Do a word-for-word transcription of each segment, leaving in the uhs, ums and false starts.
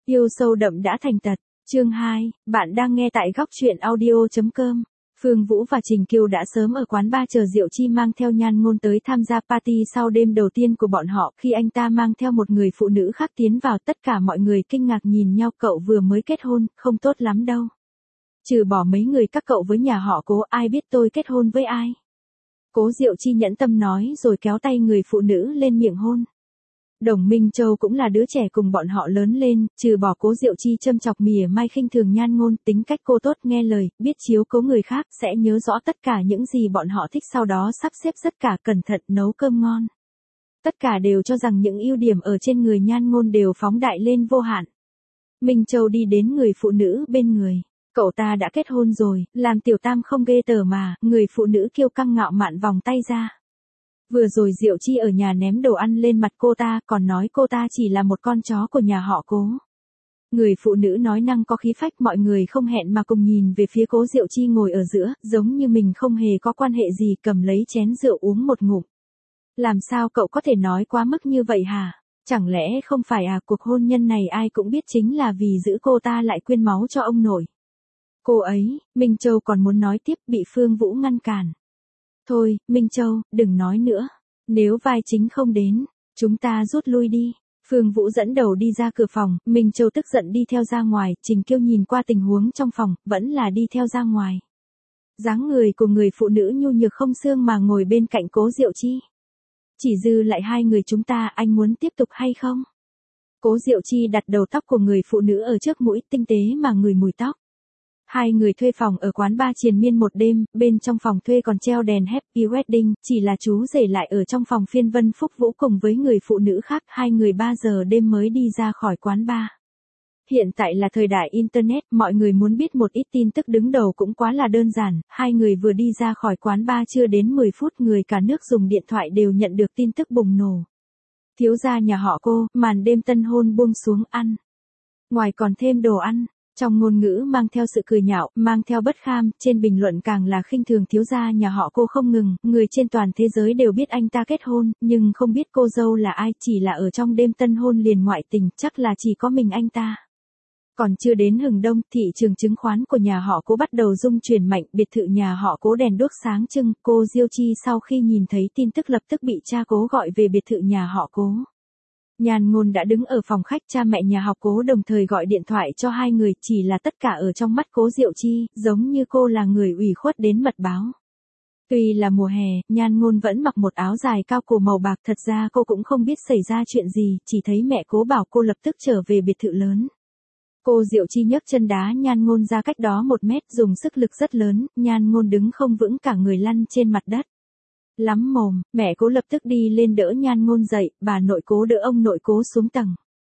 Yêu sâu đậm đã thành tật. Chương hai, bạn đang nghe tại góc truyện audio.com. Phương Vũ và Trình Kiều đã sớm ở quán bar chờ Diệu Chi mang theo Nhan Ngôn tới tham gia party sau đêm đầu tiên của bọn họ. Khi anh ta mang theo một người phụ nữ khác tiến vào, tất cả mọi người kinh ngạc nhìn nhau. Cậu vừa mới kết hôn, không tốt lắm đâu. Trừ bỏ mấy người các cậu với nhà họ Cố, ai biết tôi kết hôn với ai. Cố Diệu Chi nhẫn tâm nói rồi kéo tay người phụ nữ lên miệng hôn. Đồng Minh Châu cũng là đứa trẻ cùng bọn họ lớn lên, trừ bỏ Cố Diệu Chi châm chọc mỉa mai khinh thường Nhan Ngôn, tính cách cô tốt nghe lời, biết chiếu cố người khác, sẽ nhớ rõ tất cả những gì bọn họ thích, sau đó sắp xếp rất cả cẩn thận nấu cơm ngon. Tất cả đều cho rằng những ưu điểm ở trên người Nhan Ngôn đều phóng đại lên vô hạn. Minh Châu đi đến người phụ nữ bên người. Cậu ta đã kết hôn rồi, làm tiểu tam không ghê tởm mà, người phụ nữ kiêu căng ngạo mạn vòng tay ra. Vừa rồi Diệu Chi ở nhà ném đồ ăn lên mặt cô ta, còn nói cô ta chỉ là một con chó của nhà họ Cố. Người phụ nữ nói năng có khí phách, mọi người không hẹn mà cùng nhìn về phía Cố Diệu Chi ngồi ở giữa, giống như mình không hề có quan hệ gì, cầm lấy chén rượu uống một ngụm. Làm sao cậu có thể nói quá mức như vậy hả? Chẳng lẽ không phải à, cuộc hôn nhân này ai cũng biết chính là vì giữ cô ta lại quyên máu cho ông nội. Cô ấy, Minh Châu còn muốn nói tiếp, bị Phương Vũ ngăn cản. Thôi, Minh Châu, đừng nói nữa. Nếu vai chính không đến, chúng ta rút lui đi. Phương Vũ dẫn đầu đi ra cửa phòng, Minh Châu tức giận đi theo ra ngoài, Trình Kiêu nhìn qua tình huống trong phòng, vẫn là đi theo ra ngoài. Dáng người của người phụ nữ nhu nhược không xương mà ngồi bên cạnh Cố Diệu Chi. Chỉ dư lại hai người chúng ta, anh muốn tiếp tục hay không? Cố Diệu Chi đặt đầu tóc của người phụ nữ ở trước mũi, tinh tế mà ngửi mùi tóc. Hai người thuê phòng ở quán bar triền miên một đêm, bên trong phòng thuê còn treo đèn Happy Wedding, chỉ là chú rể lại ở trong phòng phiên Vân Phúc Vũ cùng với người phụ nữ khác, hai người ba giờ đêm mới đi ra khỏi quán bar. Hiện tại là thời đại Internet, mọi người muốn biết một ít tin tức đứng đầu cũng quá là đơn giản, hai người vừa đi ra khỏi quán bar chưa đến mười phút, người cả nước dùng điện thoại đều nhận được tin tức bùng nổ. Thiếu gia nhà họ Cô, màn đêm tân hôn buông xuống ăn. Ngoài còn thêm đồ ăn. Trong ngôn ngữ mang theo sự cười nhạo, mang theo bất kham, trên bình luận càng là khinh thường thiếu gia nhà họ Cô không ngừng, người trên toàn thế giới đều biết anh ta kết hôn, nhưng không biết cô dâu là ai, chỉ là ở trong đêm tân hôn liền ngoại tình, chắc là chỉ có mình anh ta. Còn chưa đến hừng đông, thị trường chứng khoán của nhà họ Cố bắt đầu rung chuyển mạnh, biệt thự nhà họ Cố đèn đuốc sáng trưng, cô Diêu Chi sau khi nhìn thấy tin tức lập tức bị cha Cố gọi về biệt thự nhà họ Cố. Nhan Ngôn đã đứng ở phòng khách, cha mẹ nhà họ Cố đồng thời gọi điện thoại cho hai người, chỉ là tất cả ở trong mắt Cố Diệu Chi, giống như cô là người ủy khuất đến mật báo. Tuy là mùa hè, Nhan Ngôn vẫn mặc một áo dài cao cổ màu bạc, thật ra cô cũng không biết xảy ra chuyện gì, chỉ thấy mẹ Cố bảo cô lập tức trở về biệt thự lớn. Cô Diệu Chi nhấc chân đá Nhan Ngôn ra cách đó một mét, dùng sức lực rất lớn, Nhan Ngôn đứng không vững, cả người lăn trên mặt đất. Lắm mồm, mẹ Cố lập tức đi lên đỡ Nhan Ngôn dậy, bà nội Cố đỡ ông nội Cố xuống tầng.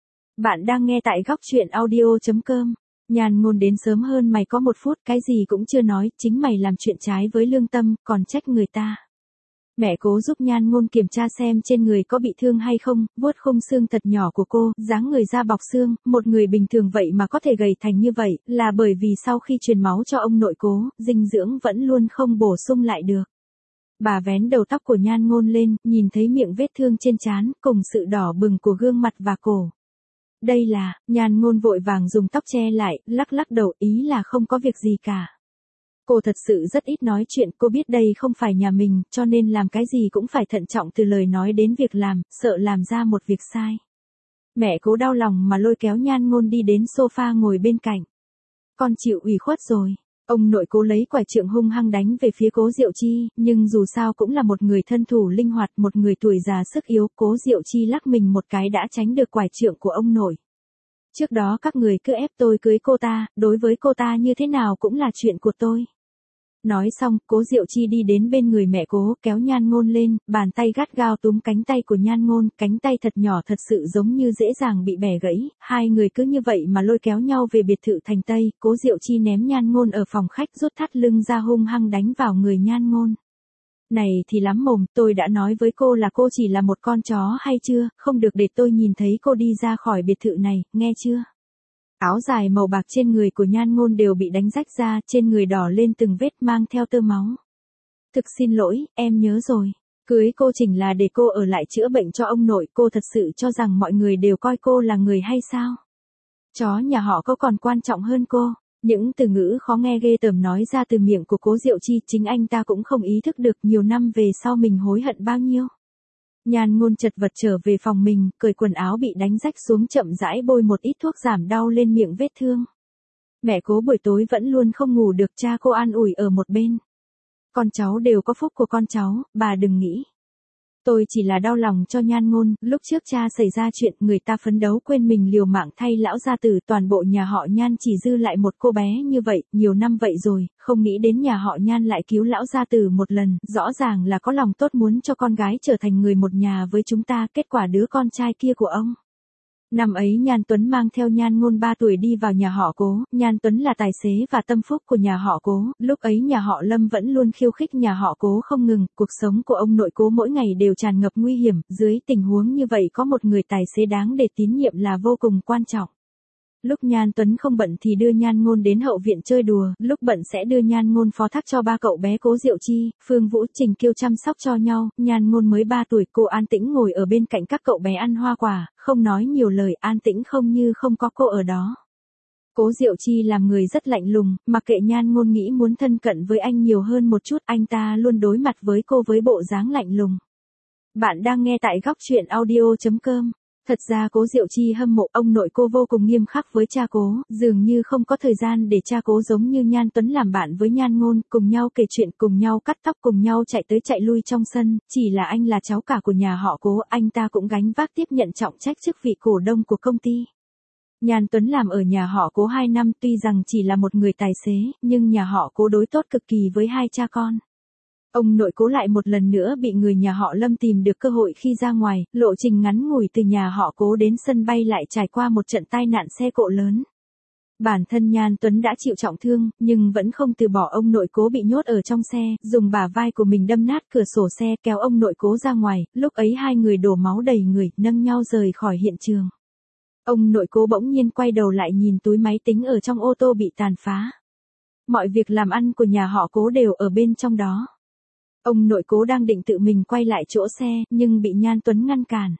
Bạn đang nghe tại góc truyện audio.com. Nhan Ngôn đến sớm hơn mày có một phút, cái gì cũng chưa nói, chính mày làm chuyện trái với lương tâm, còn trách người ta. Mẹ Cố giúp Nhan Ngôn kiểm tra xem trên người có bị thương hay không, vuốt khung xương thật nhỏ của cô, dáng người da bọc xương, một người bình thường vậy mà có thể gầy thành như vậy, là bởi vì sau khi truyền máu cho ông nội Cố, dinh dưỡng vẫn luôn không bổ sung lại được. Bà vén đầu tóc của Nhan Ngôn lên, nhìn thấy miệng vết thương trên trán, cùng sự đỏ bừng của gương mặt và cổ. Đây là, Nhan Ngôn vội vàng dùng tóc che lại, lắc lắc đầu, ý là không có việc gì cả. Cô thật sự rất ít nói chuyện, cô biết đây không phải nhà mình, cho nên làm cái gì cũng phải thận trọng từ lời nói đến việc làm, sợ làm ra một việc sai. Mẹ Cố đau lòng mà lôi kéo Nhan Ngôn đi đến sofa ngồi bên cạnh. Con chịu ủy khuất rồi. Ông nội Cố lấy quải trượng hung hăng đánh về phía Cố Diệu Chi, nhưng dù sao cũng là một người thân thủ linh hoạt, một người tuổi già sức yếu, Cố Diệu Chi lắc mình một cái đã tránh được quải trượng của ông nội. Trước đó các người cứ ép tôi cưới cô ta, đối với cô ta như thế nào cũng là chuyện của tôi. Nói xong, Cố Diệu Chi đi đến bên người mẹ Cố, kéo Nhan Ngôn lên, bàn tay gắt gao túm cánh tay của Nhan Ngôn, cánh tay thật nhỏ thật sự giống như dễ dàng bị bẻ gãy, hai người cứ như vậy mà lôi kéo nhau về biệt thự thành Tây, Cố Diệu Chi ném Nhan Ngôn ở phòng khách, rút thắt lưng ra hung hăng đánh vào người Nhan Ngôn. Này thì lắm mồm, tôi đã nói với cô là cô chỉ là một con chó hay chưa, không được để tôi nhìn thấy cô đi ra khỏi biệt thự này, nghe chưa? Áo dài màu bạc trên người của Nhan Ngôn đều bị đánh rách ra, trên người đỏ lên từng vết mang theo tơ máu. Thực xin lỗi, em nhớ rồi. Cưới cô chỉnh là để cô ở lại chữa bệnh cho ông nội, cô thật sự cho rằng mọi người đều coi cô là người hay sao? Chó nhà họ Cố còn quan trọng hơn cô. Những từ ngữ khó nghe ghê tởm nói ra từ miệng của Cố Diệu Chi, chính anh ta cũng không ý thức được nhiều năm về sau mình hối hận bao nhiêu. Nhan Ngôn chật vật trở về phòng mình, cởi quần áo bị đánh rách xuống, chậm rãi bôi một ít thuốc giảm đau lên miệng vết thương. Mẹ Cố buổi tối vẫn luôn không ngủ được, cha cô an ủi ở một bên. Con cháu đều có phúc của con cháu, bà đừng nghĩ. Tôi chỉ là đau lòng cho Nhan Ngôn, lúc trước cha xảy ra chuyện người ta phấn đấu quên mình liều mạng thay lão gia tử, toàn bộ nhà họ Nhan chỉ dư lại một cô bé như vậy, nhiều năm vậy rồi, không nghĩ đến nhà họ Nhan lại cứu lão gia tử một lần, rõ ràng là có lòng tốt muốn cho con gái trở thành người một nhà với chúng ta, kết quả đứa con trai kia của ông. Năm ấy Nhan Tuấn mang theo Nhan Ngôn ba tuổi đi vào nhà họ Cố, Nhan Tuấn là tài xế và tâm phúc của nhà họ Cố, lúc ấy nhà họ Lâm vẫn luôn khiêu khích nhà họ Cố không ngừng, cuộc sống của ông nội Cố mỗi ngày đều tràn ngập nguy hiểm, dưới tình huống như vậy có một người tài xế đáng để tín nhiệm là vô cùng quan trọng. Lúc Nhan Tuấn không bận thì đưa Nhan Ngôn đến hậu viện chơi đùa, lúc bận sẽ đưa Nhan Ngôn phó thác cho ba cậu bé Cố Diệu Chi, Phương Vũ, Trình Kiêu chăm sóc cho nhau. Nhan Ngôn mới ba tuổi, cô an tĩnh ngồi ở bên cạnh các cậu bé ăn hoa quả, không nói nhiều lời, an tĩnh không như không có cô ở đó. Cố Diệu Chi làm người rất lạnh lùng, mặc kệ Nhan Ngôn nghĩ muốn thân cận với anh nhiều hơn một chút, anh ta luôn đối mặt với cô với bộ dáng lạnh lùng. Bạn đang nghe tại góc truyện audio chấm com. Thật ra Cố Diệu Chi hâm mộ ông nội cô vô cùng nghiêm khắc với cha Cố, dường như không có thời gian để cha Cố giống như Nhan Tuấn làm bạn với Nhan Ngôn, cùng nhau kể chuyện, cùng nhau cắt tóc, cùng nhau chạy tới chạy lui trong sân, chỉ là anh là cháu cả của nhà họ Cố, anh ta cũng gánh vác tiếp nhận trọng trách chức vị cổ đông của công ty. Nhan Tuấn làm ở nhà họ Cố hai năm, tuy rằng chỉ là một người tài xế, nhưng nhà họ Cố đối tốt cực kỳ với hai cha con. Ông nội Cố lại một lần nữa bị người nhà họ Lâm tìm được cơ hội khi ra ngoài, lộ trình ngắn ngủi từ nhà họ Cố đến sân bay lại trải qua một trận tai nạn xe cộ lớn. Bản thân Nhan Tuấn đã chịu trọng thương, nhưng vẫn không từ bỏ ông nội Cố bị nhốt ở trong xe, dùng bả vai của mình đâm nát cửa sổ xe kéo ông nội Cố ra ngoài, lúc ấy hai người đổ máu đầy người, nâng nhau rời khỏi hiện trường. Ông nội Cố bỗng nhiên quay đầu lại nhìn túi máy tính ở trong ô tô bị tàn phá. Mọi việc làm ăn của nhà họ Cố đều ở bên trong đó. Ông nội Cố đang định tự mình quay lại chỗ xe, nhưng bị Nhan Tuấn ngăn cản.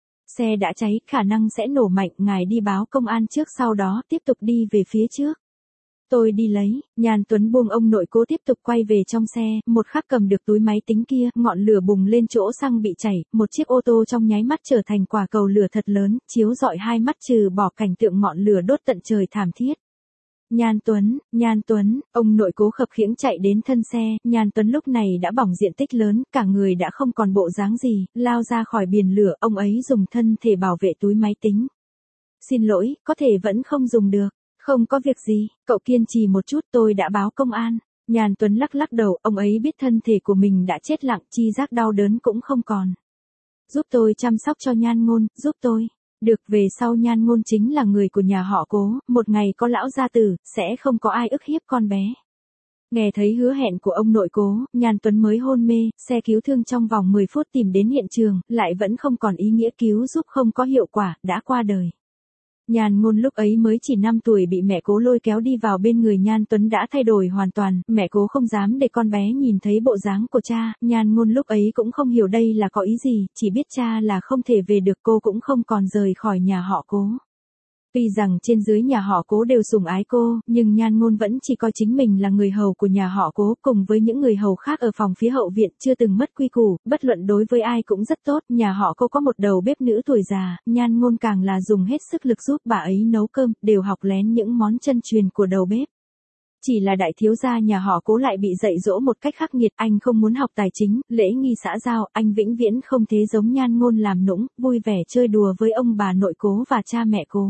Xe đã cháy, khả năng sẽ nổ mạnh, ngài đi báo công an trước, sau đó tiếp tục đi về phía trước. Tôi đi lấy. Nhan Tuấn buông ông nội Cố tiếp tục quay về trong xe, một khắc cầm được túi máy tính kia, ngọn lửa bùng lên, chỗ xăng bị chảy, một chiếc ô tô trong nháy mắt trở thành quả cầu lửa thật lớn, chiếu rọi hai mắt, trừ bỏ cảnh tượng ngọn lửa đốt tận trời thảm thiết. Nhan Tuấn, Nhan Tuấn, ông nội Cố khập khiễng chạy đến thân xe, Nhan Tuấn lúc này đã bỏng diện tích lớn, cả người đã không còn bộ dáng gì, lao ra khỏi biển lửa, ông ấy dùng thân thể bảo vệ túi máy tính. Xin lỗi, có thể vẫn không dùng được. Không có việc gì, cậu kiên trì một chút, tôi đã báo công an. Nhan Tuấn lắc lắc đầu, ông ấy biết thân thể của mình đã chết lặng, chi giác đau đớn cũng không còn. Giúp tôi chăm sóc cho Nhan Ngôn, giúp tôi. Được, về sau Nhan Ngôn chính là người của nhà họ Cố, một ngày có lão gia tử, sẽ không có ai ức hiếp con bé. Nghe thấy hứa hẹn của ông nội Cố, Nhan Tuấn mới hôn mê, xe cứu thương trong vòng mười phút tìm đến hiện trường, lại vẫn không còn ý nghĩa cứu giúp không có hiệu quả, đã qua đời. Nhan Ngôn lúc ấy mới chỉ năm tuổi bị mẹ Cố lôi kéo đi vào bên người Nhan Tuấn đã thay đổi hoàn toàn, mẹ Cố không dám để con bé nhìn thấy bộ dáng của cha, Nhan Ngôn lúc ấy cũng không hiểu đây là có ý gì, chỉ biết cha là không thể về được, cô cũng không còn rời khỏi nhà họ Cố. Tuy rằng trên dưới nhà họ Cố đều sủng ái cô, nhưng Nhan Ngôn vẫn chỉ coi chính mình là người hầu của nhà họ Cố, cùng với những người hầu khác ở phòng phía hậu viện, chưa từng mất quy củ, bất luận đối với ai cũng rất tốt. Nhà họ Cố có một đầu bếp nữ tuổi già, Nhan Ngôn càng là dùng hết sức lực giúp bà ấy nấu cơm, đều học lén những món chân truyền của đầu bếp. Chỉ là đại thiếu gia nhà họ Cố lại bị dạy dỗ một cách khắc nghiệt, anh không muốn học tài chính, lễ nghi xã giao, anh vĩnh viễn không thế giống Nhan Ngôn làm nũng, vui vẻ chơi đùa với ông bà nội Cố và cha mẹ Cố.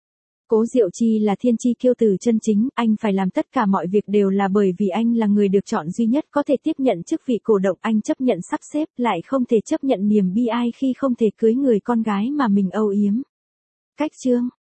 Cố Diệu Chi là thiên chi kiêu tử chân chính, anh phải làm tất cả mọi việc đều là bởi vì anh là người được chọn duy nhất có thể tiếp nhận chức vị cổ động, anh chấp nhận sắp xếp, lại không thể chấp nhận niềm bi ai khi không thể cưới người con gái mà mình âu yếm. Cách chương